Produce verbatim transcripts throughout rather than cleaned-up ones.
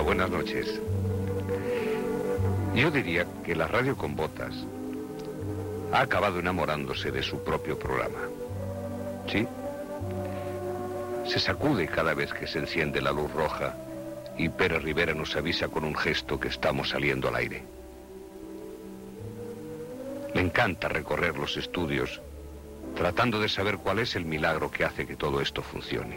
buenas noches. Yo diría que la radio con botas ha acabado enamorándose de su propio programa. ¿Sí? Se sacude cada vez que se enciende la luz roja y Pérez Rivera nos avisa con un gesto que estamos saliendo al aire. Le encanta recorrer los estudios tratando de saber cuál es el milagro que hace que todo esto funcione.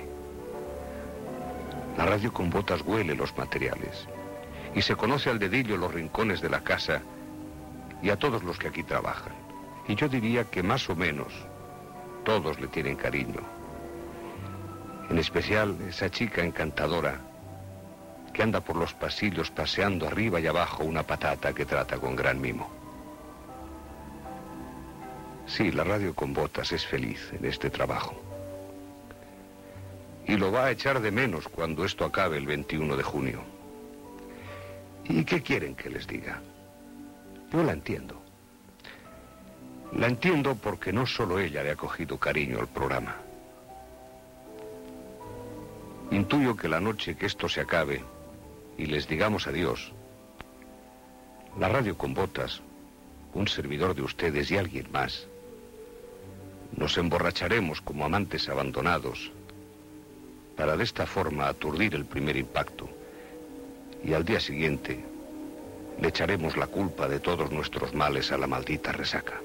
La radio con botas huele los materiales y se conoce al dedillo los rincones de la casa y a todos los que aquí trabajan. Y yo diría que más o menos todos le tienen cariño. En especial esa chica encantadora que anda por los pasillos paseando arriba y abajo una patata que trata con gran mimo. Sí, la radio con botas es feliz en este trabajo. Y lo va a echar de menos cuando esto acabe el veintiuno de junio. ¿Y qué quieren que les diga? Yo la entiendo. La entiendo porque no solo ella le ha cogido cariño al programa. Intuyo que la noche que esto se acabe y les digamos adiós, la radio con botas, un servidor de ustedes y alguien más, nos emborracharemos como amantes abandonados para de esta forma aturdir el primer impacto y al día siguiente le echaremos la culpa de todos nuestros males a la maldita resaca.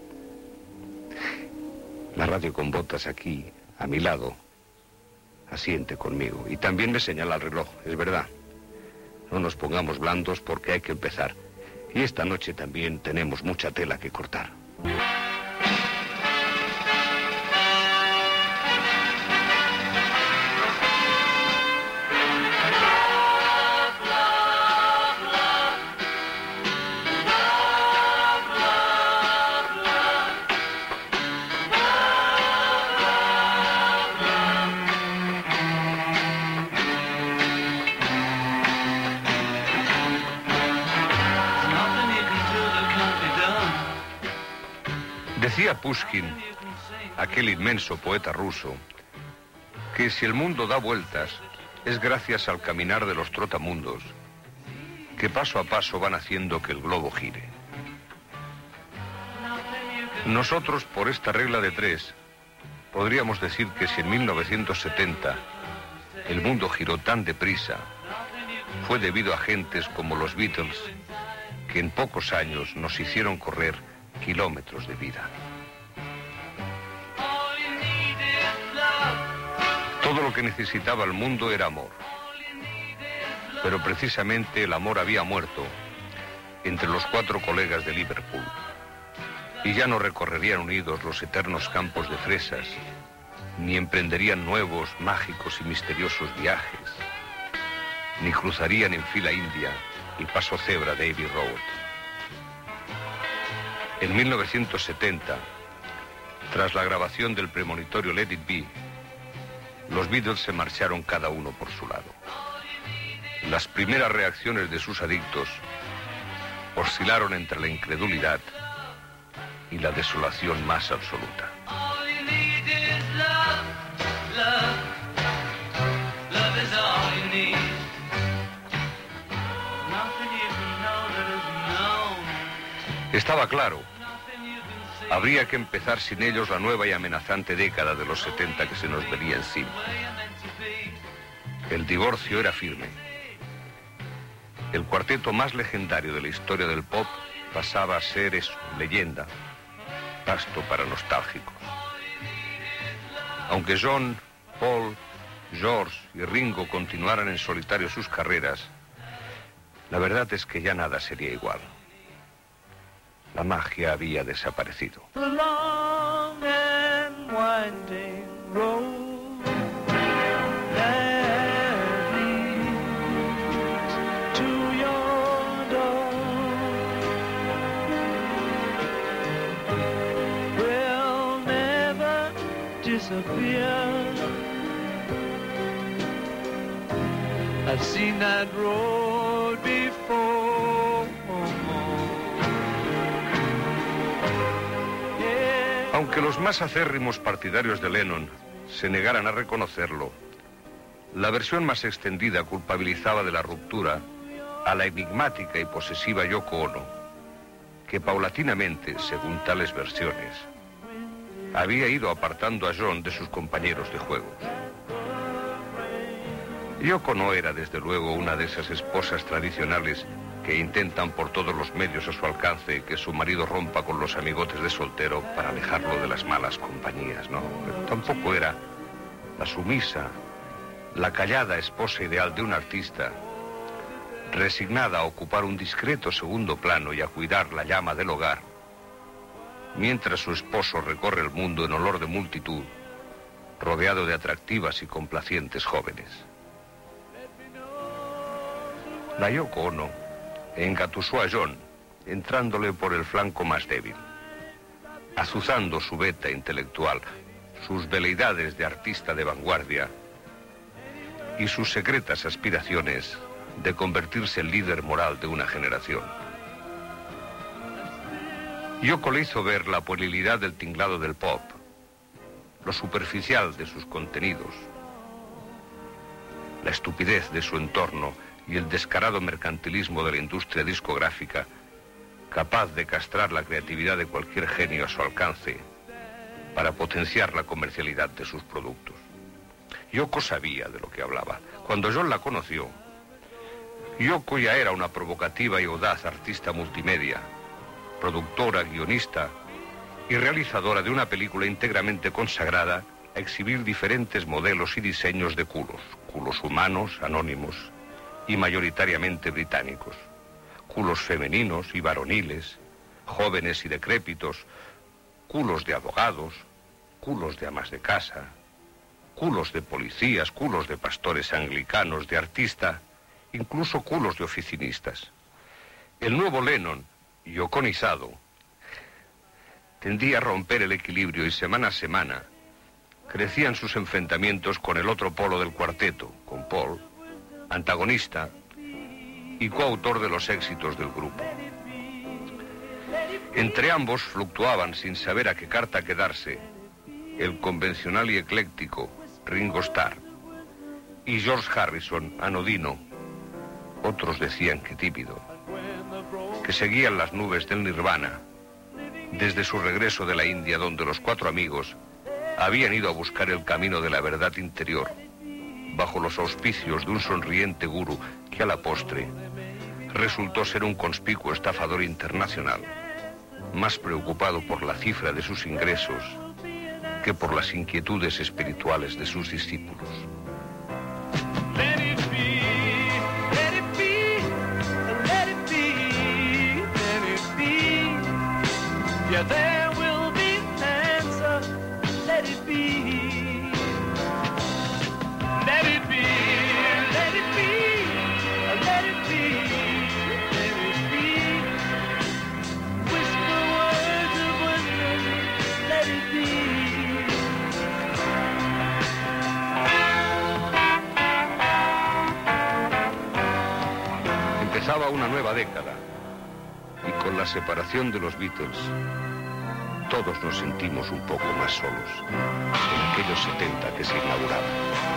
La radio con botas aquí, a mi lado, asiente conmigo y también me señala el reloj, es verdad. No nos pongamos blandos porque hay que empezar. Y esta noche también tenemos mucha tela que cortar. Decía Pushkin, aquel inmenso poeta ruso, que si el mundo da vueltas es gracias al caminar de los trotamundos, que paso a paso van haciendo que el globo gire. Nosotros, por esta regla de tres, podríamos decir que si en mil novecientos setenta el mundo giró tan deprisa, fue debido a gentes como los Beatles, que en pocos años nos hicieron correr kilómetros de vida. Todo lo que necesitaba el mundo era amor. Pero precisamente el amor había muerto entre los cuatro colegas de Liverpool. Y ya no recorrerían unidos los eternos campos de fresas, ni emprenderían nuevos, mágicos y misteriosos viajes, ni cruzarían en fila india el paso cebra de Abbey Road. En mil novecientos setenta, tras la grabación del premonitorio Let It Be, los Beatles se marcharon cada uno por su lado. Las primeras reacciones de sus adictos oscilaron entre la incredulidad y la desolación más absoluta. Estaba claro, habría que empezar sin ellos la nueva y amenazante década de los setenta que se nos venía encima. El divorcio era firme. El cuarteto más legendario de la historia del pop pasaba a ser eso, leyenda, pasto para nostálgicos. Aunque John, Paul, George y Ringo continuaran en solitario sus carreras, la verdad es que ya nada sería igual. La magia había desaparecido. The long and winding road that leads to your door will never disappear. I've seen that road before. Aunque los más acérrimos partidarios de Lennon se negaran a reconocerlo, La versión más extendida culpabilizaba de la ruptura a la enigmática y posesiva Yoko Ono, que paulatinamente, según tales versiones, había ido apartando a John de sus compañeros de juegos. Yoko no era, desde luego, una de esas esposas tradicionales que intentan por todos los medios a su alcance que su marido rompa con los amigotes de soltero para alejarlo de las malas compañías, ¿no? Tampoco era la sumisa, la callada esposa ideal de un artista, resignada a ocupar un discreto segundo plano y a cuidar la llama del hogar, mientras su esposo recorre el mundo en olor de multitud, rodeado de atractivas y complacientes jóvenes. La Yoko Ono engatusó a John, entrándole por el flanco más débil, azuzando su beta intelectual, sus veleidades de artista de vanguardia y sus secretas aspiraciones de convertirse en líder moral de una generación. Yoko le hizo ver la puerilidad del tinglado del pop, lo superficial de sus contenidos, la estupidez de su entorno y el descarado mercantilismo de la industria discográfica, capaz de castrar la creatividad de cualquier genio a su alcance para potenciar la comercialidad de sus productos. Yoko sabía de lo que hablaba. Cuando John la conoció, Yoko ya era una provocativa y audaz artista multimedia, productora, guionista y realizadora de una película íntegramente consagrada a exhibir diferentes modelos y diseños de culos, culos humanos, anónimos y mayoritariamente británicos, culos femeninos y varoniles, jóvenes y decrépitos, culos de abogados, culos de amas de casa, culos de policías, culos de pastores anglicanos, de artista, incluso culos de oficinistas. El nuevo Lennon, yoconizado, tendía a romper el equilibrio y semana a semana crecían sus enfrentamientos con el otro polo del cuarteto, con Paul, antagonista y coautor de los éxitos del grupo. Entre ambos fluctuaban, sin saber a qué carta quedarse, el convencional y ecléctico Ringo Starr y George Harrison, anodino, otros decían que tímido, que seguían las nubes del Nirvana desde su regreso de la India, donde los cuatro amigos habían ido a buscar el camino de la verdad interior bajo los auspicios de un sonriente gurú que a la postre resultó ser un conspicuo estafador internacional, más preocupado por la cifra de sus ingresos que por las inquietudes espirituales de sus discípulos. Let it be, let it be, let it be, let it be. Yeah, there will be an answer. Let it be. Let it be, let it be, let it be, let it be. Whisper words of wisdom. Let it be. Empezaba una nueva década y con la separación de los Beatles todos nos sentimos un poco más solos en aquellos setenta que se inauguraban.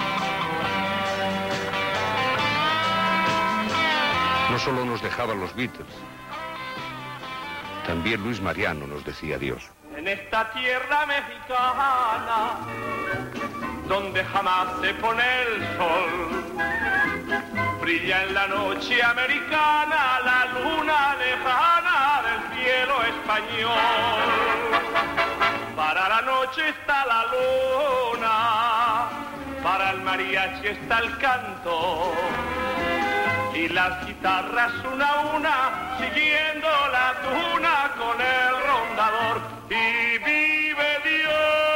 No solo nos dejaban los Beatles, también Luis Mariano nos decía adiós. En esta tierra mexicana, donde jamás se pone el sol, brilla en la noche americana la luna lejana del cielo español. Para la noche está la luna, para el mariachi está el canto, y las guitarras una a una siguiendo la tuna con el rondador. Y vive Dios,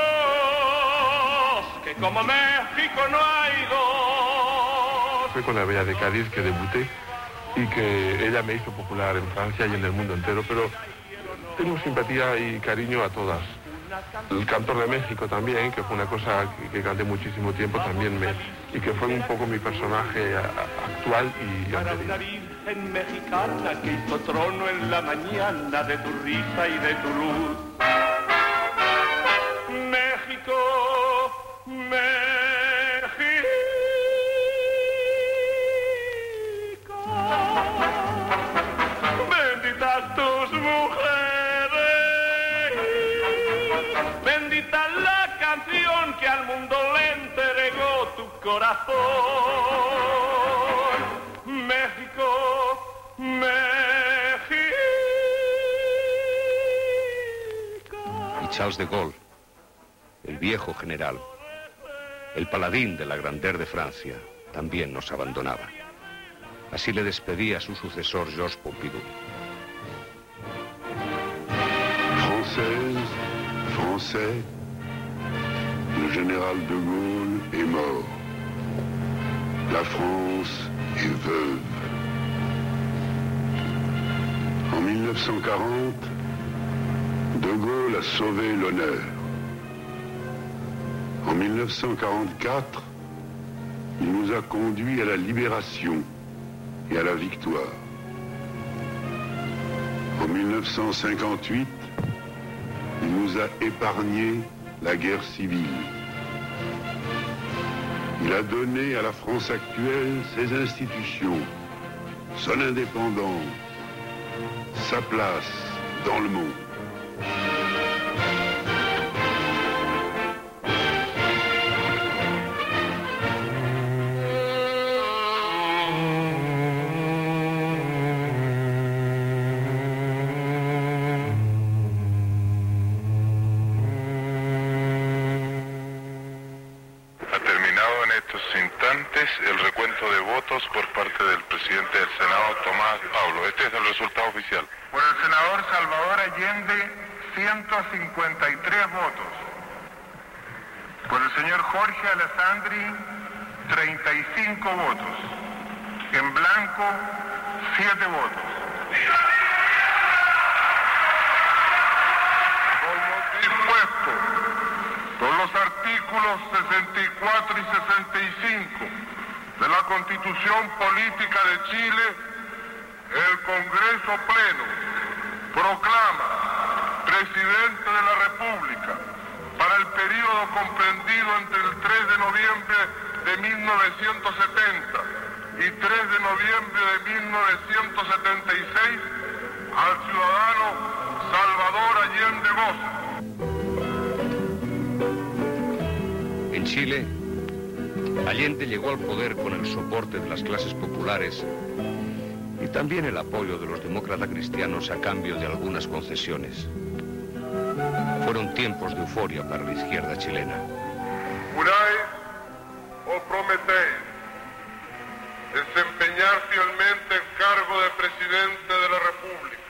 que como México no hay dos. Fue con la Bella de Cádiz que debuté y que ella me hizo popular en Francia y en el mundo entero, pero tengo simpatía y cariño a todas. El Cantor de México también, que fue una cosa que, que canté muchísimo tiempo también, me, y que fue un poco mi personaje a, a, actual y Para anterior. una virgen mexicana que hizo trono en la mañana de tu risa y de tu luz. México, México. canción que al mundo le entregó tu corazón. México, México. Y Charles de Gaulle, el viejo general, el paladín de la grandeur de Francia, también nos abandonaba. Así le despedía a su sucesor Georges Pompidou. Française, Français, le général de Gaulle est mort. La France est veuve. En mille neuf cent quarante, de Gaulle a sauvé l'honneur. En mille neuf cent quarante-quatre, il nous a conduits à la libération et à la victoire. En mille neuf cent cinquante-huit, il nous a épargné la guerre civile. Il a donné à la France actuelle ses institutions, son indépendance, sa place dans le monde. El recuento de votos por parte del presidente del Senado, Tomás Pablo. Este es el resultado oficial. Por el senador Salvador Allende, ciento cincuenta y tres votos. Por el señor Jorge Alessandri, treinta y cinco votos. En blanco, siete votos. Como dispuesto por los artículos sesenta y cuatro y sesenta y cinco de la Constitución Política de Chile, el Congreso Pleno proclama presidente de la República para el periodo comprendido entre el tres de noviembre de mil novecientos setenta y tres de noviembre de mil novecientos setenta y seis al ciudadano Salvador Allende Boza. En Chile, Allende llegó al poder con el soporte de las clases populares y también el apoyo de los demócratas cristianos a cambio de algunas concesiones. Fueron tiempos de euforia para la izquierda chilena. ¿Juráis o prometéis desempeñar fielmente el cargo de presidente de la República,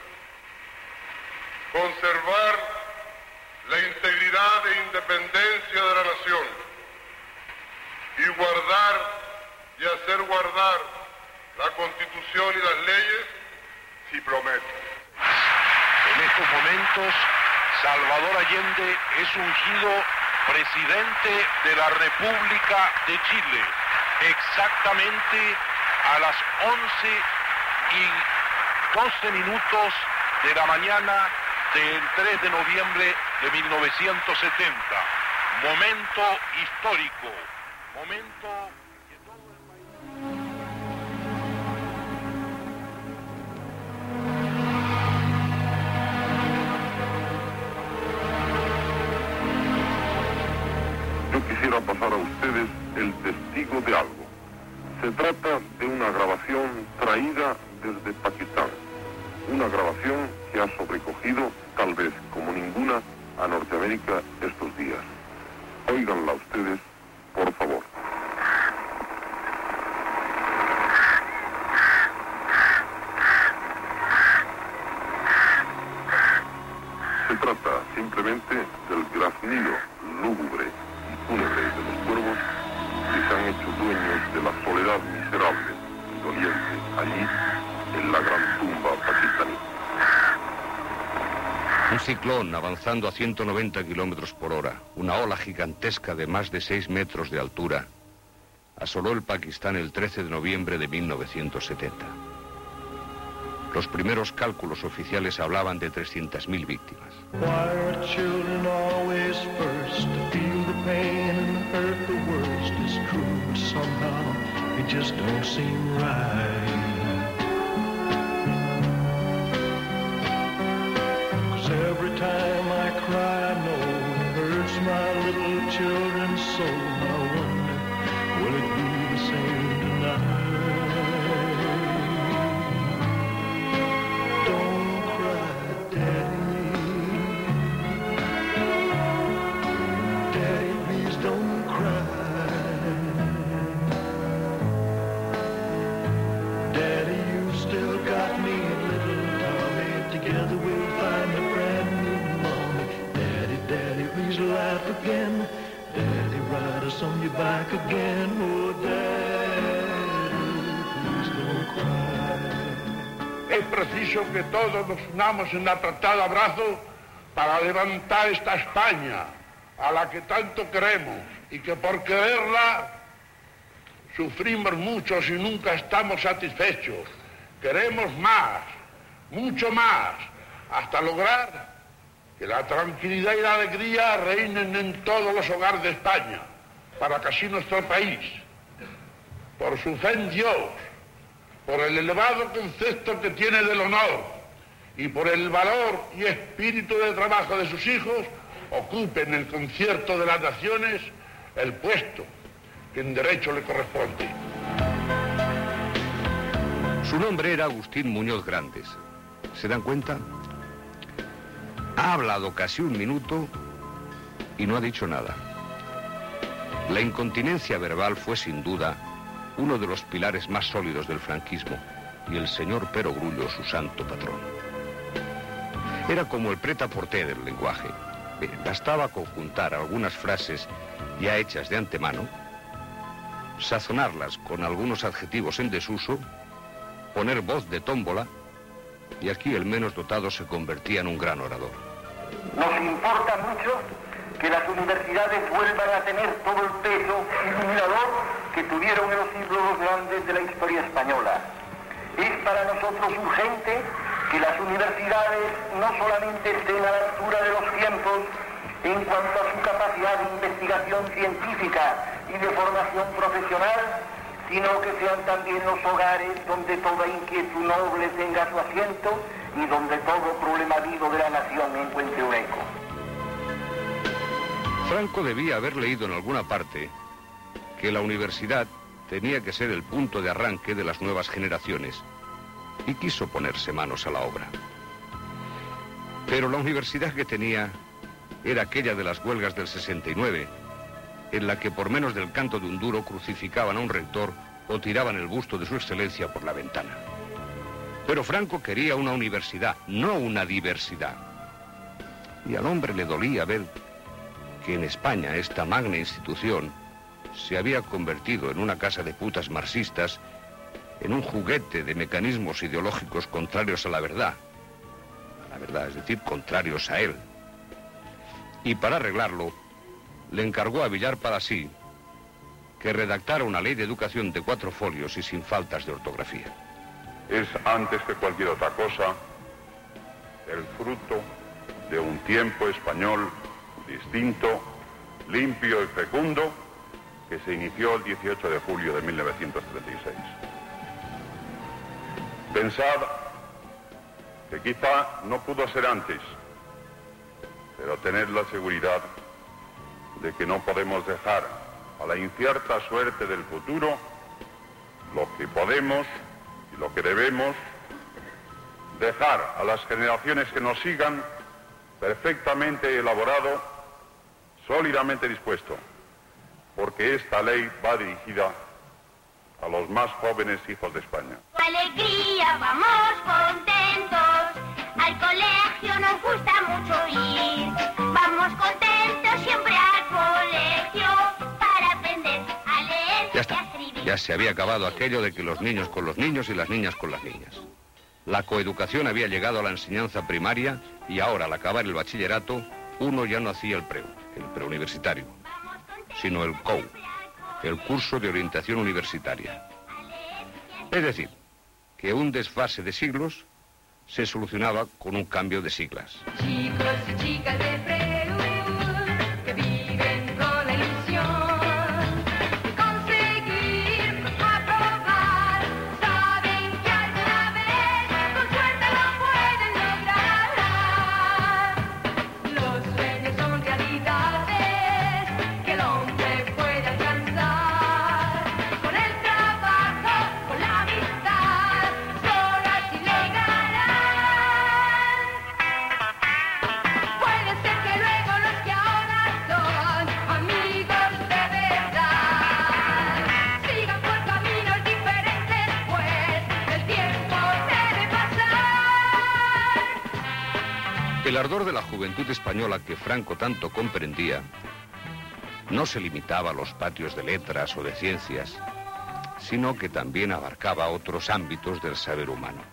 conservar la integridad e independencia de la nación y guardar y hacer guardar la Constitución y las leyes? Sí, prometo. En estos momentos, Salvador Allende es ungido presidente de la República de Chile, exactamente a las once y doce minutos de la mañana del tres de noviembre de mil novecientos setenta. Momento histórico, momento que todo el país... Yo quisiera pasar a ustedes el testigo de algo. Se trata de una grabación traída desde Pakistán. Una grabación que ha sobrecogido, tal vez como ninguna, a Norteamérica estos días. Óiganla ustedes, por favor. Se trata simplemente del graznido lúgubre y fúnebre de los cuervos que se han hecho dueños de la soledad miserable y doliente allí en la gran tumba pakistaní. Un ciclón avanzando a ciento noventa kilómetros por hora, una ola gigantesca de más de seis metros de altura, asoló el Pakistán el trece de noviembre de mil novecientos setenta. Los primeros cálculos oficiales hablaban de trescientas mil víctimas. Every time I cry, I know it hurts my little children so I wonder, will it be the same tonight? Don't cry, Daddy. Daddy, please don't cry. Daddy, you've still got me and little Tommy. Together we'll find a brand new mommy. Daddy, Daddy, please laugh again. Daddy, ride us on your back again. Oh, Daddy, please don't cry. Es preciso que todos nos unamos en apretado abrazo para levantar esta España a la que tanto queremos y que por quererla sufrimos muchos y nunca estamos satisfechos. Queremos más, mucho más, hasta lograr que la tranquilidad y la alegría reinen en todos los hogares de España, para que así nuestro país, por su fe en Dios, por el elevado concepto que tiene del honor y por el valor y espíritu de trabajo de sus hijos, ocupe en el concierto de las naciones el puesto que en derecho le corresponde. Su nombre era Agustín Muñoz Grandes. ¿Se dan cuenta? Ha hablado casi un minuto y no ha dicho nada. La incontinencia verbal fue sin duda uno de los pilares más sólidos del franquismo y el señor Perogrullo su santo patrón. Era como el prêt-à-porter del lenguaje. Bastaba conjuntar algunas frases ya hechas de antemano, sazonarlas con algunos adjetivos en desuso, poner voz de tómbola, y aquí el menos dotado se convertía en un gran orador. Nos importa mucho que las universidades vuelvan a tener todo el peso iluminador que tuvieron en los siglos grandes de la historia española. Es para nosotros urgente que las universidades no solamente estén a la altura de los tiempos en cuanto a su capacidad de investigación científica y de formación profesional, sino que sean también los hogares donde toda inquietud noble tenga su asiento y donde todo problema vivo de la nación encuentre un eco. Franco debía haber leído en alguna parte que la universidad tenía que ser el punto de arranque de las nuevas generaciones y quiso ponerse manos a la obra. Pero la universidad que tenía era aquella de las huelgas del sesenta y nueve, en la que por menos del canto de un duro crucificaban a un rector o tiraban el busto de su excelencia por la ventana. Pero Franco quería una universidad, no una diversidad. Y al hombre le dolía ver que en España esta magna institución se había convertido en una casa de putas marxistas, en un juguete de mecanismos ideológicos contrarios a la verdad. A la verdad, es decir, contrarios a él. Y para arreglarlo, le encargó a Villar Palasí que redactara una ley de educación de cuatro folios y sin faltas de ortografía. Es, antes que cualquier otra cosa, el fruto de un tiempo español distinto, limpio y fecundo, que se inició el dieciocho de julio de mil novecientos treinta y seis. Pensad que quizá no pudo ser antes, pero tened la seguridad de que no podemos dejar a la incierta suerte del futuro lo que podemos y lo que debemos dejar a las generaciones que nos sigan perfectamente elaborado, sólidamente dispuesto, porque esta ley va dirigida a los más jóvenes hijos de España. Alegría, vamos contentos, al colegio nos gusta mucho ir, vamos contentos siempre al colegio para aprender a leer Ya está, y a escribir. ya se había acabado aquello de que los niños con los niños y las niñas con las niñas. La coeducación había llegado a la enseñanza primaria y ahora, al acabar el bachillerato, uno ya no hacía el preu, el preuniversitario, sino el C O U, el curso de orientación universitaria. Es decir, que un desfase de siglos se solucionaba con un cambio de siglas. Chicos y chicas de Preu, que viven con la ilusión de conseguir aprobar, saben que alguna vez con suerte lo pueden lograr. Los sueños son realidades El ardor de la juventud española que Franco tanto comprendía no se limitaba a los patios de letras o de ciencias, sino que también abarcaba otros ámbitos del saber humano.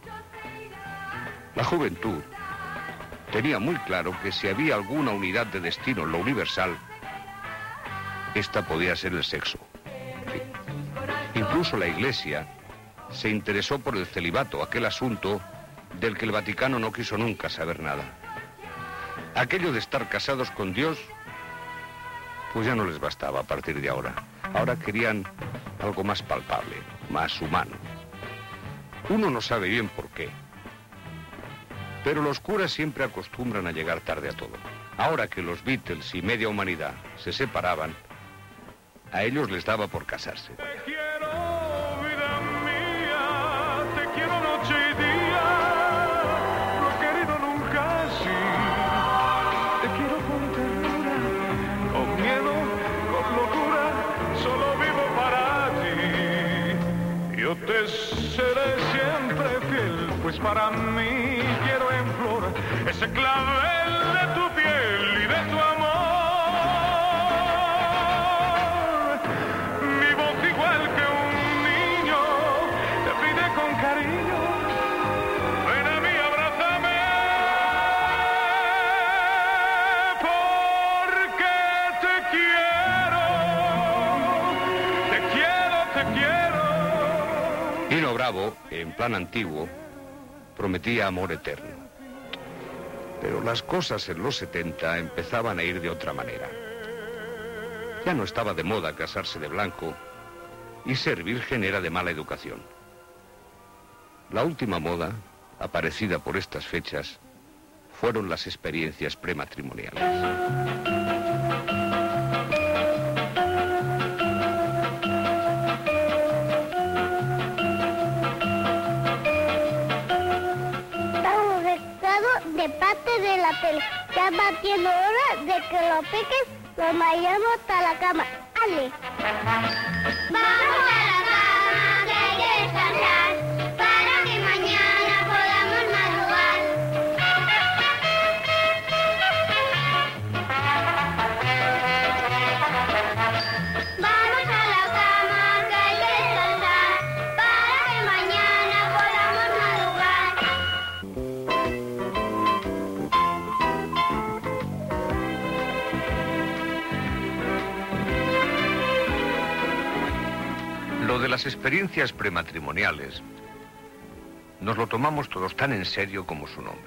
La juventud tenía muy claro que si había alguna unidad de destino en lo universal, esta podía ser el sexo. Incluso la Iglesia se interesó por el celibato, aquel asunto del que el Vaticano no quiso nunca saber nada. Aquello de estar casados con Dios, pues ya no les bastaba a partir de ahora. Ahora querían algo más palpable, más humano. Uno no sabe bien por qué, pero los curas siempre acostumbran a llegar tarde a todo. Ahora que los Beatles y media humanidad se separaban, a ellos les daba por casarse. Te seré siempre fiel, pues para mí quiero en flor ese clavel de tu piel y de tu amor. Mi voz igual que un niño te pide con cariño, ven a mí, abrázame, porque te quiero, te quiero, te quiero. Nino Bravo, en plan antiguo, prometía amor eterno. Pero las cosas en los setenta empezaban a ir de otra manera. Ya no estaba de moda casarse de blanco y ser virgen era de mala educación. La última moda, aparecida por estas fechas, fueron las experiencias prematrimoniales. De parte de la tele, ya va siendo hora de que lo piques, lo vayamos hasta la cama. ¡Ale! Vamos a la cama, que hay que descansar, para que mañana podamos madrugar. Vamos a la cama, que hay que descansar, para que mañana podamos madrugar. Lo de las experiencias prematrimoniales nos lo tomamos todos tan en serio como su nombre.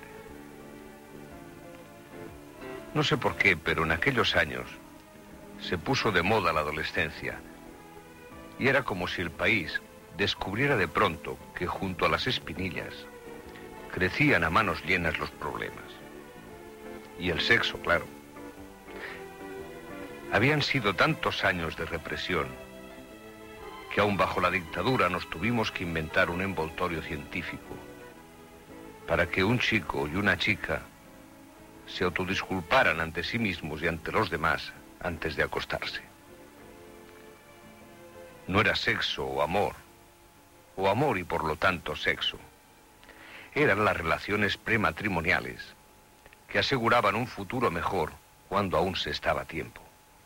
No sé por qué, pero en aquellos años se puso de moda la adolescencia y era como si el país descubriera de pronto que junto a las espinillas crecían a manos llenas los problemas. Y el sexo, claro. Habían sido tantos años de represión que aún bajo la dictadura nos tuvimos que inventar un envoltorio científico para que un chico y una chica se autodisculparan ante sí mismos y ante los demás antes de acostarse. No era sexo o amor, o amor y por lo tanto sexo. Eran las relaciones prematrimoniales que aseguraban un futuro mejor cuando aún se estaba a tiempo.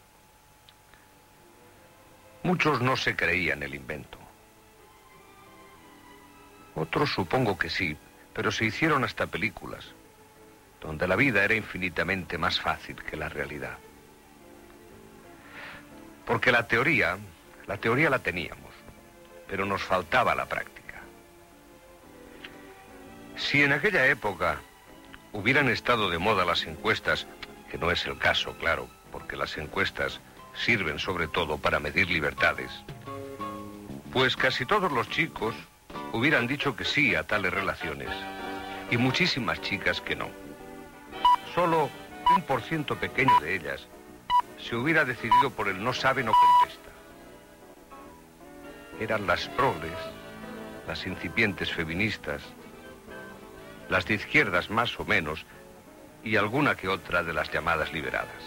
Muchos no se creían el invento. Otros supongo que sí, pero se hicieron hasta películas, donde la vida era infinitamente más fácil que la realidad. Porque la teoría, la teoría la teníamos, pero nos faltaba la práctica. Si en aquella época hubieran estado de moda las encuestas, que no es el caso, claro, porque las encuestas sirven sobre todo para medir libertades, pues casi todos los chicos hubieran dicho que sí a tales relaciones y muchísimas chicas que no. Solo un por ciento pequeño de ellas se hubiera decidido por el no sabe, no contesta. Eran las progres, las incipientes feministas, las de izquierdas más o menos y alguna que otra de las llamadas liberadas.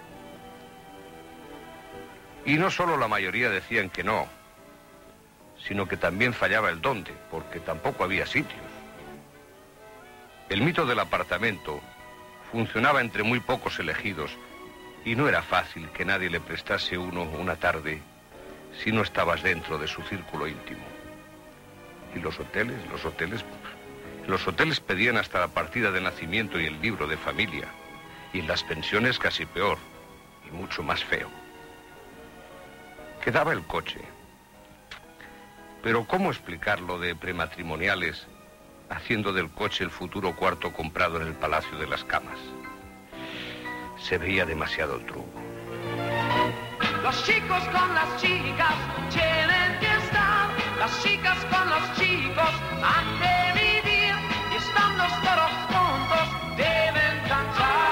Y no solo la mayoría decían que no, sino que también fallaba el dónde, porque tampoco había sitios. El mito del apartamento funcionaba entre muy pocos elegidos y no era fácil que nadie le prestase uno una tarde si no estabas dentro de su círculo íntimo. Y los hoteles, los hoteles, los hoteles pedían hasta la partida de nacimiento y el libro de familia. Y en las pensiones casi peor y mucho más feo. Quedaba el coche. Pero ¿cómo explicar lo de prematrimoniales haciendo del coche el futuro cuarto comprado en el Palacio de las Camas? Se veía demasiado el truco. Los chicos con las chicas tienen que estar, las chicas con los chicos han de vivir, y estando todos juntos deben cantar.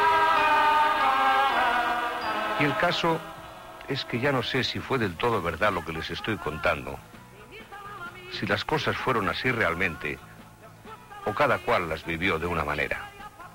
Y el caso es que ya no sé si fue del todo verdad lo que les estoy contando, si las cosas fueron así realmente, o cada cual las vivió de una manera.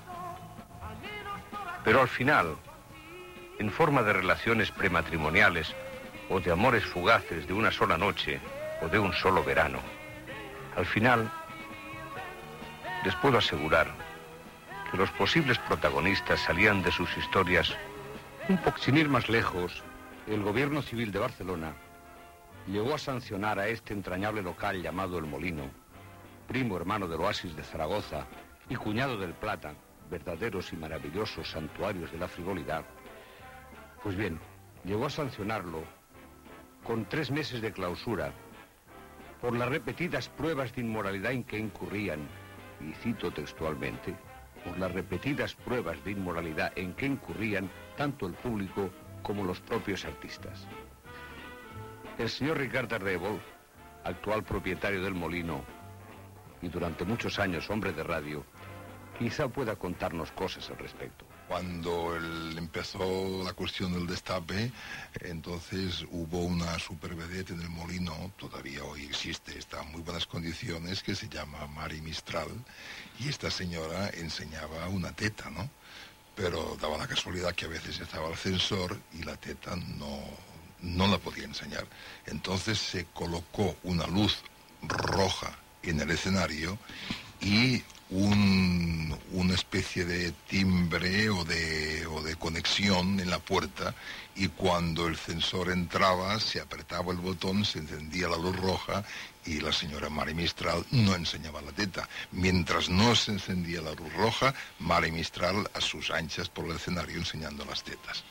Pero al final, en forma de relaciones prematrimoniales o de amores fugaces de una sola noche o de un solo verano, al final, les puedo asegurar que los posibles protagonistas salían de sus historias un poco. Sin ir más lejos, el gobierno civil de Barcelona llegó a sancionar a este entrañable local llamado El Molino, primo hermano del Oasis de Zaragoza y cuñado del Plata, verdaderos y maravillosos santuarios de la frivolidad. Pues bien, llegó a sancionarlo con tres meses de clausura por las repetidas pruebas de inmoralidad en que incurrían, y cito textualmente, por las repetidas pruebas de inmoralidad en que incurrían tanto el público como los propios artistas. El señor Ricard Ardèvol, actual propietario del Molino y durante muchos años hombre de radio, quizá pueda contarnos cosas al respecto. Cuando el, empezó la cuestión del destape, entonces hubo una supervedette en el Molino, todavía hoy existe, está en muy buenas condiciones, que se llama Mari Mistral, y esta señora enseñaba una teta, ¿no? Pero daba la casualidad que a veces estaba el censor y la teta no, no la podía enseñar. Entonces se colocó una luz roja en el escenario y un, una especie de timbre o de, o de conexión en la puerta, y cuando el censor entraba se apretaba el botón, se encendía la luz roja y la señora Mari Mistral no enseñaba la teta. Mientras no se encendía la luz roja, Mari Mistral a sus anchas por el escenario enseñando las tetas.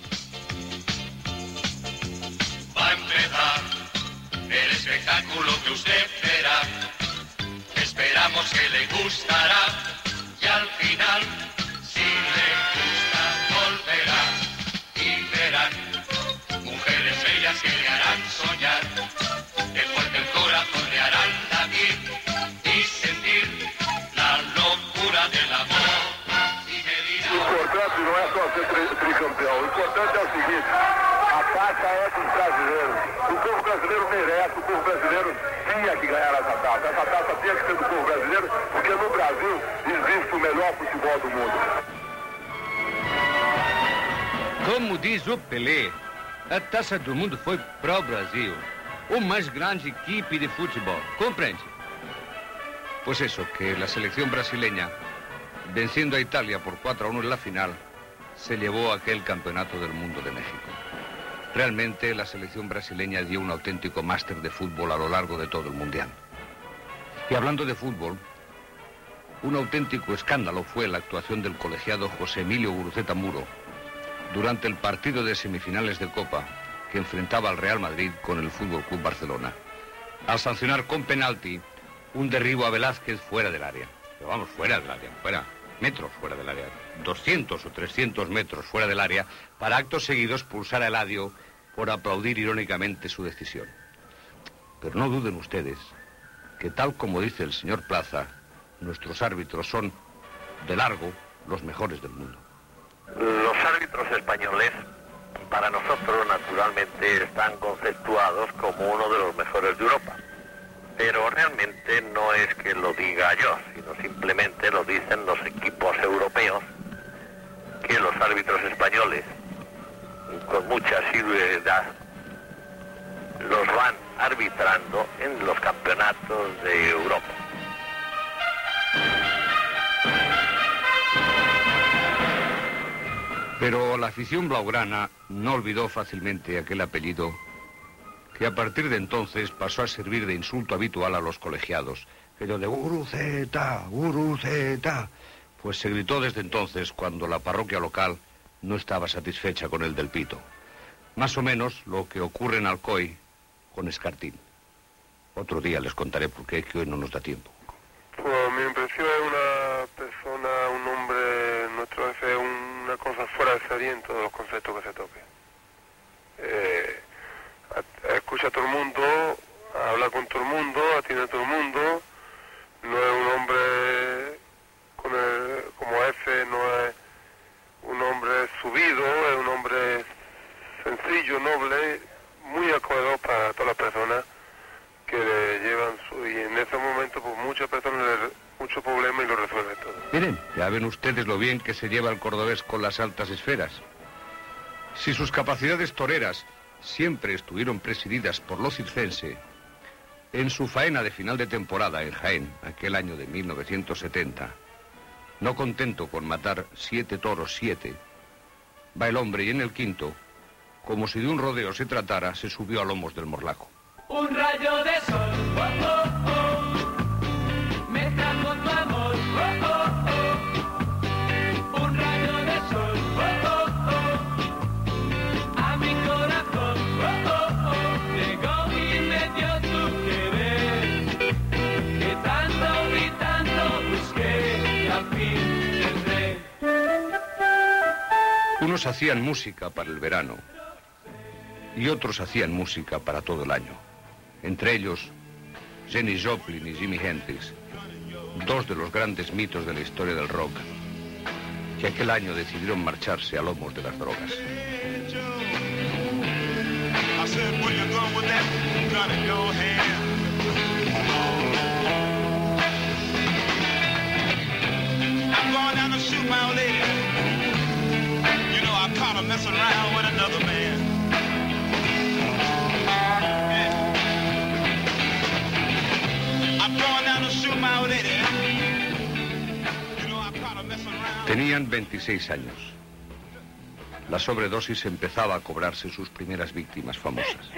Va a empezar el espectáculo que usted verá. Esperamos que le gustará y al final, si le gusta, volverá. Y verán mujeres bellas que le harán soñar, que fuerte el corazón le harán latir y sentir la locura del amor. Y me dirá... O importante não é só ser tri tricampeão, o importante é o seguinte: a taça é dos brasileiros. O povo brasileiro merece, o povo brasileiro tinha que ganhar essa taça. Essa taça tinha que ser do povo brasileiro, porque no Brasil existe o melhor futebol do mundo. Como diz o Pelé, a Taça do Mundo foi para o Brasil, o mais grande equipe de futebol. ¿Comprende? Pues eso, que la selección brasileña, venciendo a Italia por cuatro a uno en la final, se llevó aquel campeonato del mundo de México. Realmente la selección brasileña dio un auténtico máster de fútbol a lo largo de todo el mundial. Y hablando de fútbol, un auténtico escándalo fue la actuación del colegiado José Emilio Guruceta Muro durante el partido de semifinales de Copa que enfrentaba al Real Madrid con el Fútbol Club Barcelona, al sancionar con penalti un derribo a Velázquez fuera del área. Pero vamos, fuera del área, fuera, metros fuera del área, doscientos o trescientos metros fuera del área, para actos seguidos pulsar a Eladio por aplaudir irónicamente su decisión. Pero no duden ustedes que, tal como dice el señor Plaza, nuestros árbitros son, de largo, los mejores del mundo. Los árbitros españoles, para nosotros, naturalmente, están conceptuados como uno de los mejores de Europa. Pero realmente no es que lo diga yo, sino simplemente lo dicen los equipos europeos, que los árbitros españoles, con mucha asiduidad, los van arbitrando en los campeonatos de Europa. Pero la afición blaugrana no olvidó fácilmente aquel apellido que a partir de entonces pasó a servir de insulto habitual a los colegiados. Aquello de Guruceta, Guruceta. Pues se gritó desde entonces cuando la parroquia local no estaba satisfecha con el del Pito. Más o menos lo que ocurre en Alcoy con Escartín. Otro día les contaré por qué, que hoy no nos da tiempo. Pues mi impresión es una persona, un hombre, nuestro jefe, es una cosa fuera de serie en todos los conceptos que se toque. Eh, escucha a todo el mundo, habla con todo el mundo, atiende a todo el mundo. No es un hombre con el, como jefe, no es un hombre subido, es un hombre sencillo, noble, muy acogedor para todas las personas que le llevan su... Y en ese momento, pues muchas personas le mucho problema y lo resuelven todo. Miren, ya ven ustedes lo bien que se lleva el cordobés con las altas esferas. Si sus capacidades toreras siempre estuvieron presididas por lo circense, en su faena de final de temporada en Jaén, aquel año de mil novecientos setenta, no contento con matar siete toros, siete, va el hombre y en el quinto, como si de un rodeo se tratara, se subió a lomos del morlaco. Un rayo de sol, oh, oh, oh, me trajo tu amor, oh, oh, oh. Un rayo de sol, oh, oh, oh, a mi corazón, oh, oh, oh. Llegó y me dio tu querer, que tanto y tanto busqué, y al fin tendré. Unos hacían música para el verano y otros hacían música para todo el año. Entre ellos, Janis Joplin y Jimi Hendrix, dos de los grandes mitos de la historia del rock, que aquel año decidieron marcharse a lomos de las drogas. Tenían veintiséis años. La sobredosis empezaba a cobrarse sus primeras víctimas famosas.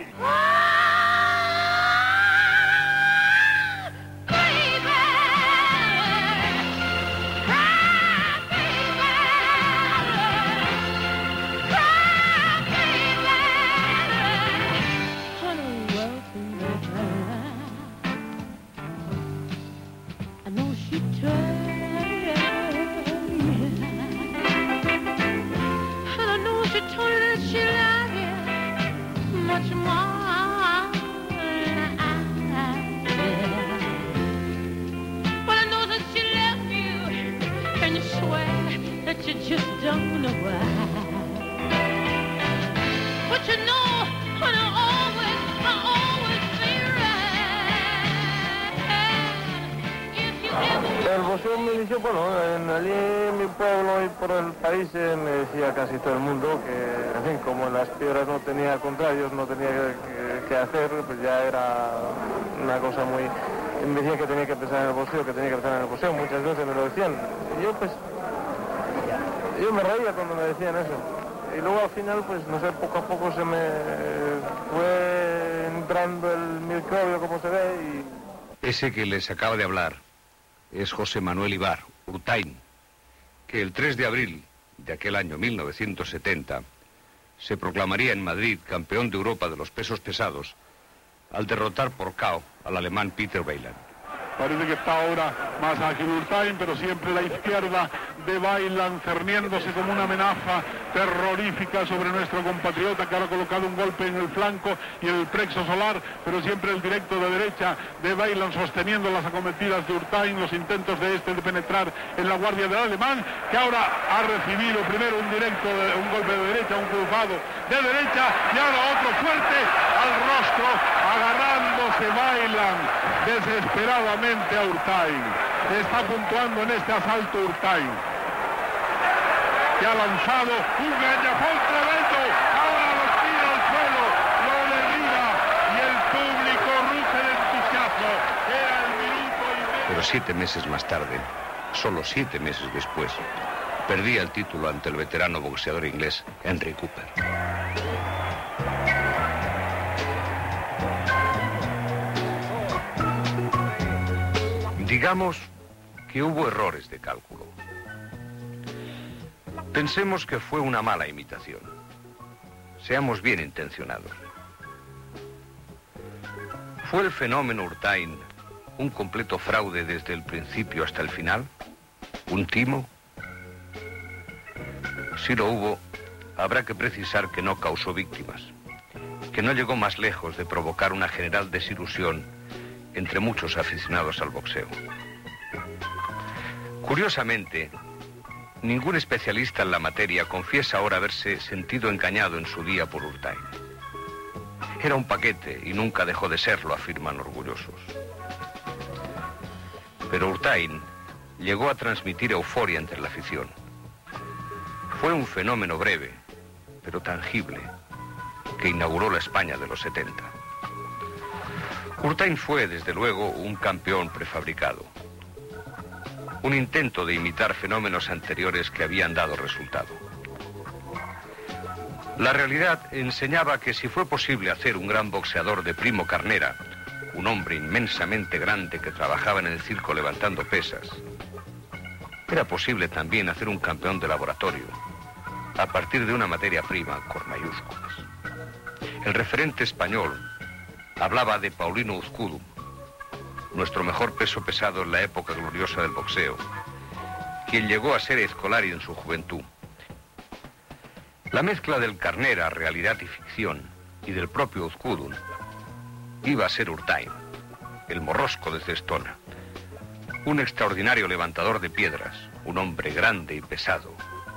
El boxeo me inició, bueno, en, allí en mi pueblo y por el país eh, me decía casi todo el mundo que, en fin, como en las piedras no tenía contrarios, no tenía que, que, que hacer, pues ya era una cosa muy... Me decían que tenía que empezar en el boxeo, que tenía que empezar en el boxeo, muchas veces me lo decían. Y yo, pues, yo me reía cuando me decían eso. Y luego al final, pues, no sé, poco a poco se me fue entrando el microbio, como se ve, y... Ese que les acaba de hablar es José Manuel Ibar, Urtain, que el tres de abril de aquel año mil novecientos setenta se proclamaría en Madrid campeón de Europa de los pesos pesados al derrotar por K O al alemán Peter Weiland. Parece que está ahora más ágil Urtain, pero siempre la izquierda de Weiland cerniéndose como una amenaza terrorífica sobre nuestro compatriota, que ahora ha colocado un golpe en el flanco y en el plexo solar, pero siempre el directo de derecha de Weiland sosteniendo las acometidas de Urtain, los intentos de este de penetrar en la guardia del alemán, que ahora ha recibido primero un directo, de, un golpe de derecha, un cruzado de derecha, y ahora otro fuerte al rostro, agarrándose Weiland desesperadamente a Urtain. Está puntuando en este asalto Urtain, que ha lanzado un gañafón tremendo, ahora lo tira al suelo, lo derriba y el público ruge de entusiasmo. Era el minuto y medio. Pero siete meses más tarde, solo siete meses después, perdía el título ante el veterano boxeador inglés Henry Cooper. Digamos que hubo errores de cálculo. Pensemos que fue una mala imitación. Seamos bien intencionados. ¿Fue el fenómeno Urtain un completo fraude desde el principio hasta el final? ¿Un timo? Si lo hubo, habrá que precisar que no causó víctimas, que no llegó más lejos de provocar una general desilusión entre muchos aficionados al boxeo. Curiosamente, ningún especialista en la materia confiesa ahora haberse sentido engañado en su día por Urtain. Era un paquete y nunca dejó de serlo, afirman orgullosos. Pero Urtain llegó a transmitir euforia entre la afición. Fue un fenómeno breve, pero tangible, que inauguró la España de los setenta. Urtain fue, desde luego, un campeón prefabricado. Un intento de imitar fenómenos anteriores que habían dado resultado. La realidad enseñaba que si fue posible hacer un gran boxeador de Primo Carnera, un hombre inmensamente grande que trabajaba en el circo levantando pesas, era posible también hacer un campeón de laboratorio, a partir de una materia prima con mayúsculas. El referente español hablaba de Paulino Uzcudum, nuestro mejor peso pesado en la época gloriosa del boxeo, quien llegó a ser escolari en su juventud. La mezcla del Carnera, realidad y ficción, y del propio Uzcudum, iba a ser Urtain, el morrosco de Cestona, un extraordinario levantador de piedras, un hombre grande y pesado.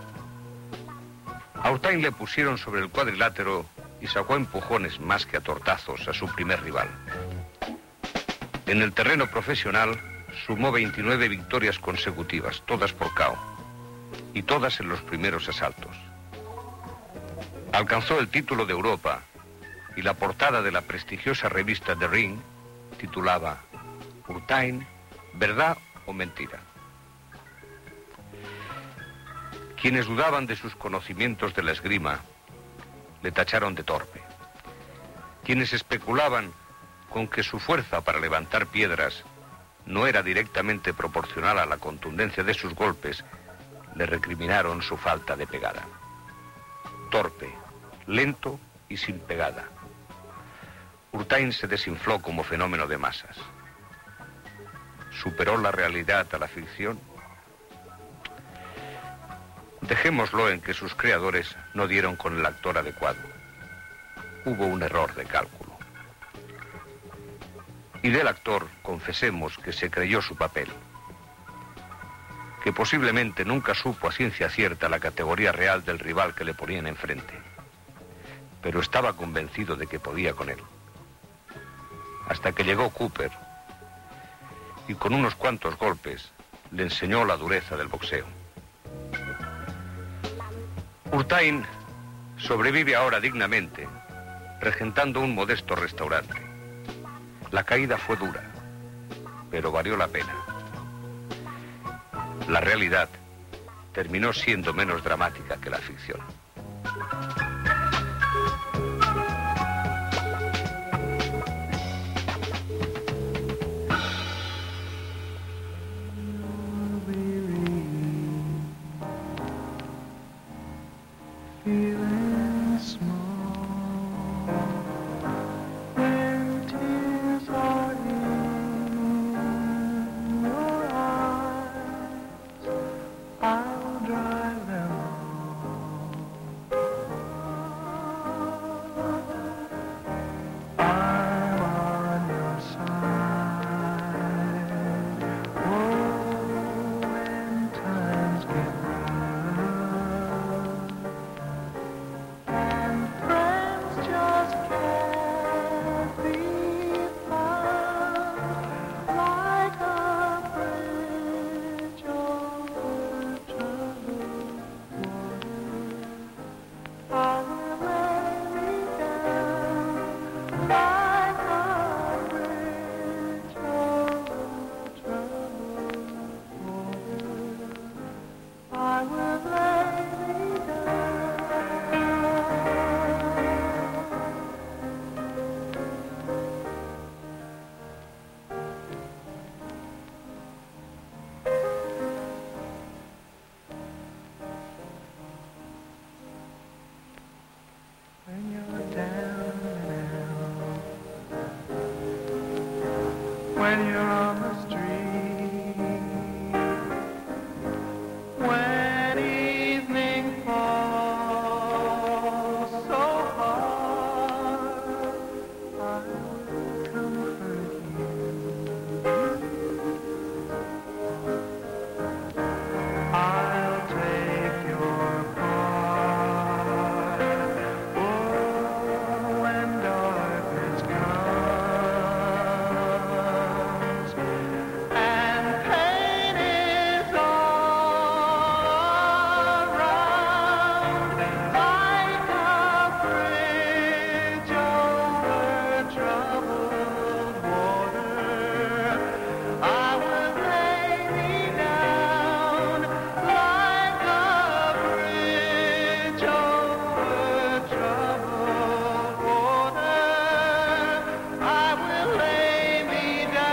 A Urtain le pusieron sobre el cuadrilátero y sacó empujones más que a tortazos a su primer rival. En el terreno profesional sumó veintinueve victorias consecutivas, todas por K O, y todas en los primeros asaltos. Alcanzó el título de Europa y la portada de la prestigiosa revista The Ring titulaba Urtain, ¿verdad o mentira? Quienes dudaban de sus conocimientos de la esgrima le tacharon de torpe. Quienes especulaban con que su fuerza para levantar piedras no era directamente proporcional a la contundencia de sus golpes, le recriminaron su falta de pegada. Torpe, lento y sin pegada. Urtain se desinfló como fenómeno de masas. ¿Superó la realidad a la ficción? Dejémoslo en que sus creadores no dieron con el actor adecuado. Hubo un error de cálculo. Y del actor, confesemos que se creyó su papel, que posiblemente nunca supo a ciencia cierta la categoría real del rival que le ponían enfrente, pero estaba convencido de que podía con él. Hasta que llegó Cooper y con unos cuantos golpes le enseñó la dureza del boxeo. Urtain sobrevive ahora dignamente, regentando un modesto restaurante. La caída fue dura, pero valió la pena. La realidad terminó siendo menos dramática que la ficción. when you're on the street, when evening falls so hard, I will comfort you. I'll take your part. Oh, when darkness comes and pain is all around, like a bridge over troubled water, I will lay me down like a bridge over troubled water. I will lay me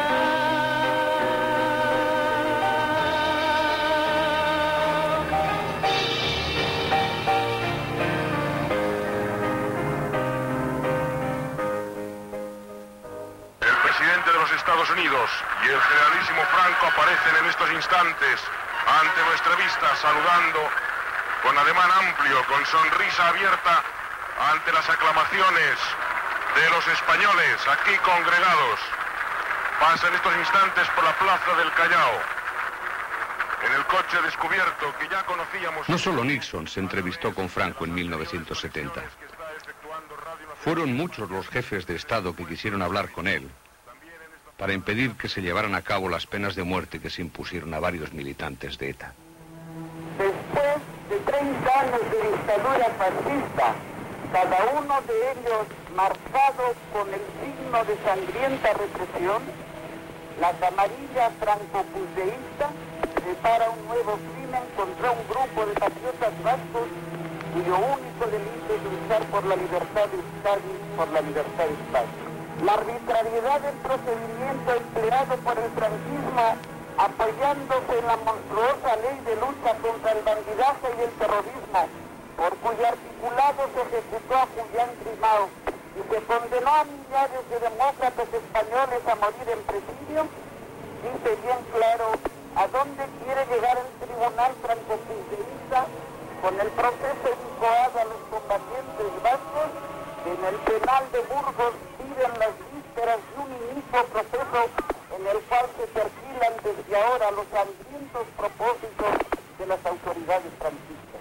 El presidente de los Estados Unidos y el generalísimo Franco aparecen en estos instantes ante nuestra vista, saludando con ademán amplio, con sonrisa abierta, ante las aclamaciones de los españoles aquí congregados. Pasan estos instantes por la plaza del Callao, en el coche descubierto que ya conocíamos. No solo Nixon se entrevistó con Franco en mil novecientos setenta. Fueron muchos los jefes de Estado que quisieron hablar con él para impedir que se llevaran a cabo las penas de muerte que se impusieron a varios militantes de ETA. Después de treinta años de dictadura fascista, cada uno de ellos marcado con el signo de sangrienta represión, la camarilla franco-puseísta prepara un nuevo crimen contra un grupo de patriotas vascos cuyo único delito es luchar por la libertad de Euskadi, por la libertad de España. La arbitrariedad del procedimiento empleado por el franquismo, apoyándose en la monstruosa ley de lucha contra el bandidaje y el terrorismo, por cuyo articulado se ejecutó a Julián Grimao y se condenó a millares de demócratas españoles a morir en presidio, dice bien claro a dónde quiere llegar el tribunal franco-puseísta con el proceso incoado a los combatientes vascos, que en el penal de Burgos piden las vísperas de un inicio proceso en el cual se perfilan desde ahora los hambrientos propósitos de las autoridades franquistas.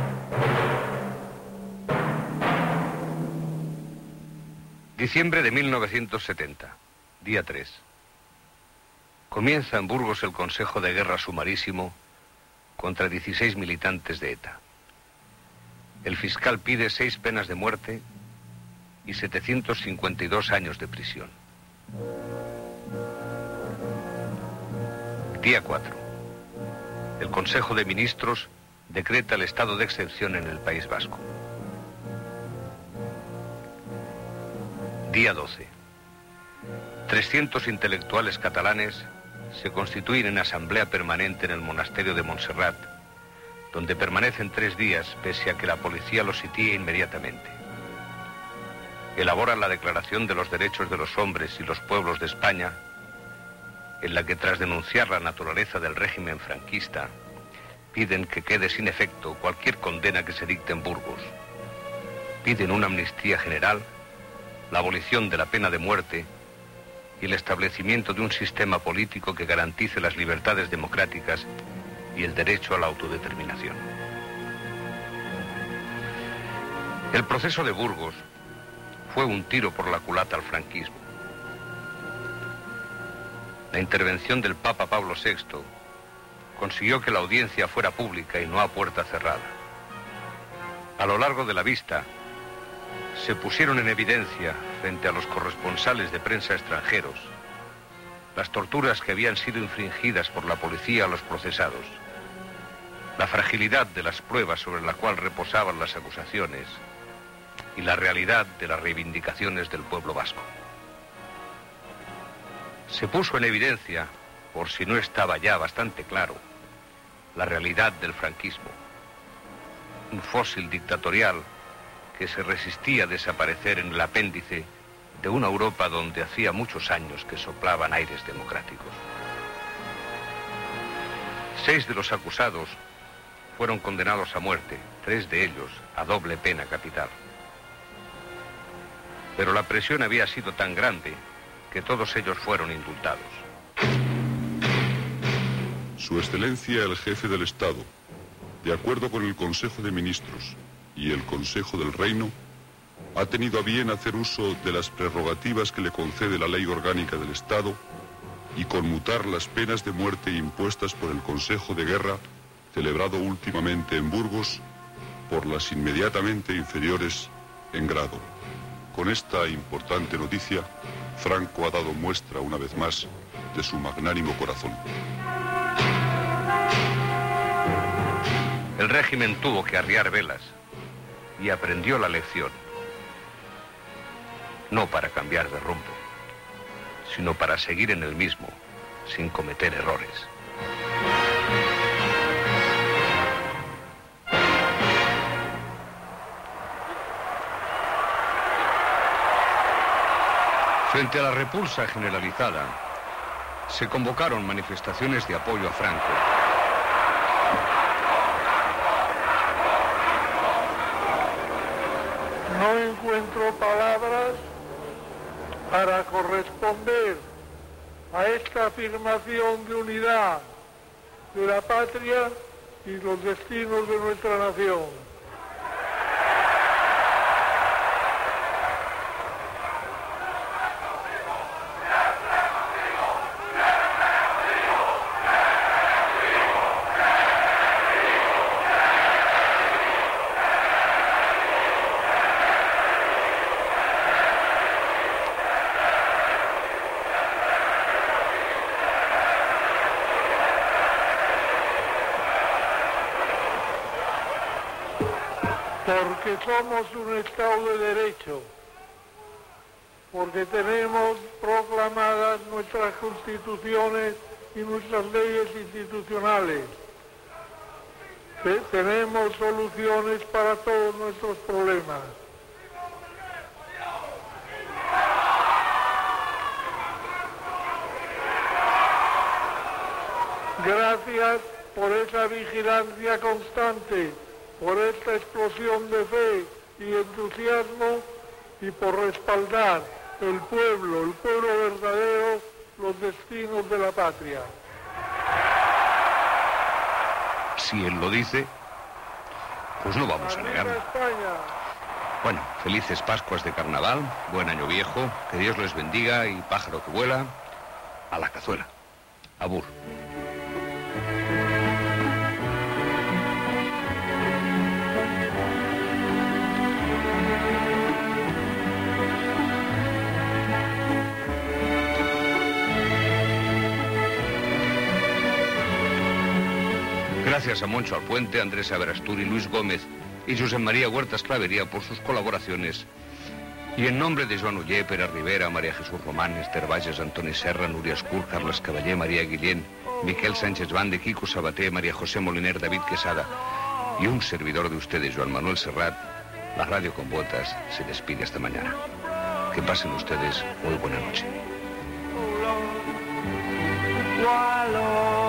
Diciembre de mil novecientos setenta, día tres. Comienza en Burgos el Consejo de Guerra Sumarísimo contra dieciséis militantes de ETA. El fiscal pide seis penas de muerte y setecientos cincuenta y dos años de prisión. Día cuatro. El Consejo de Ministros decreta el estado de excepción en el País Vasco. Día doce. trescientos intelectuales catalanes se constituyen en asamblea permanente en el monasterio de Montserrat, donde permanecen tres días pese a que la policía los sitía inmediatamente. Elaboran la Declaración de los Derechos de los Hombres y los Pueblos de España, en la que tras denunciar la naturaleza del régimen franquista, piden que quede sin efecto cualquier condena que se dicte en Burgos. Piden una amnistía general, la abolición de la pena de muerte y el establecimiento de un sistema político que garantice las libertades democráticas y el derecho a la autodeterminación. El proceso de Burgos fue un tiro por la culata al franquismo. La intervención del Papa Pablo sexto consiguió que la audiencia fuera pública y no a puerta cerrada. A lo largo de la vista, se pusieron en evidencia, frente a los corresponsales de prensa extranjeros, las torturas que habían sido infringidas por la policía a los procesados, la fragilidad de las pruebas sobre la cual reposaban las acusaciones y la realidad de las reivindicaciones del pueblo vasco. Se puso en evidencia, por si no estaba ya bastante claro, la realidad del franquismo, un fósil dictatorial que se resistía a desaparecer en el apéndice de una Europa donde hacía muchos años que soplaban aires democráticos. Seis de los acusados fueron condenados a muerte, tres de ellos a doble pena capital. Pero la presión había sido tan grande que todos ellos fueron indultados. Su Excelencia el Jefe del Estado, de acuerdo con el Consejo de Ministros y el Consejo del Reino, ha tenido a bien hacer uso de las prerrogativas que le concede la Ley Orgánica del Estado y conmutar las penas de muerte impuestas por el Consejo de Guerra, celebrado últimamente en Burgos, por las inmediatamente inferiores en grado. Con esta importante noticia, Franco ha dado muestra una vez más de su magnánimo corazón. El régimen tuvo que arriar velas y aprendió la lección. No para cambiar de rumbo, sino para seguir en el mismo, sin cometer errores. Frente a la repulsa generalizada, se convocaron manifestaciones de apoyo a Franco. No encuentro palabras para corresponder a esta afirmación de unidad de la patria y los destinos de nuestra nación. Porque somos un Estado de Derecho, porque tenemos proclamadas nuestras constituciones y nuestras leyes institucionales, que tenemos soluciones para todos nuestros problemas. Gracias por esa vigilancia constante, por esta explosión de fe y entusiasmo y por respaldar el pueblo, el pueblo verdadero, los destinos de la patria. Si él lo dice, pues no vamos a negarlo. Bueno, felices Pascuas de Carnaval, buen año viejo, que Dios les bendiga y pájaro que vuela, a la cazuela. Abur. Gracias a Moncho Alpuente, Andrés Averasturi, Luis Gómez y José María Huertas Clavería por sus colaboraciones. Y en nombre de Joan Uller, Pere Rivera, María Jesús Román, Esther Valles, Antoni Serra, Núria Escur, Carles Cavallé, María Guillén, Miquel Sánchez Bande, Kiko Sabaté, María José Moliner, David Quesada y un servidor de ustedes, Joan Manuel Serrat, la Radio con Botas se despide esta mañana. Que pasen ustedes muy buena noche.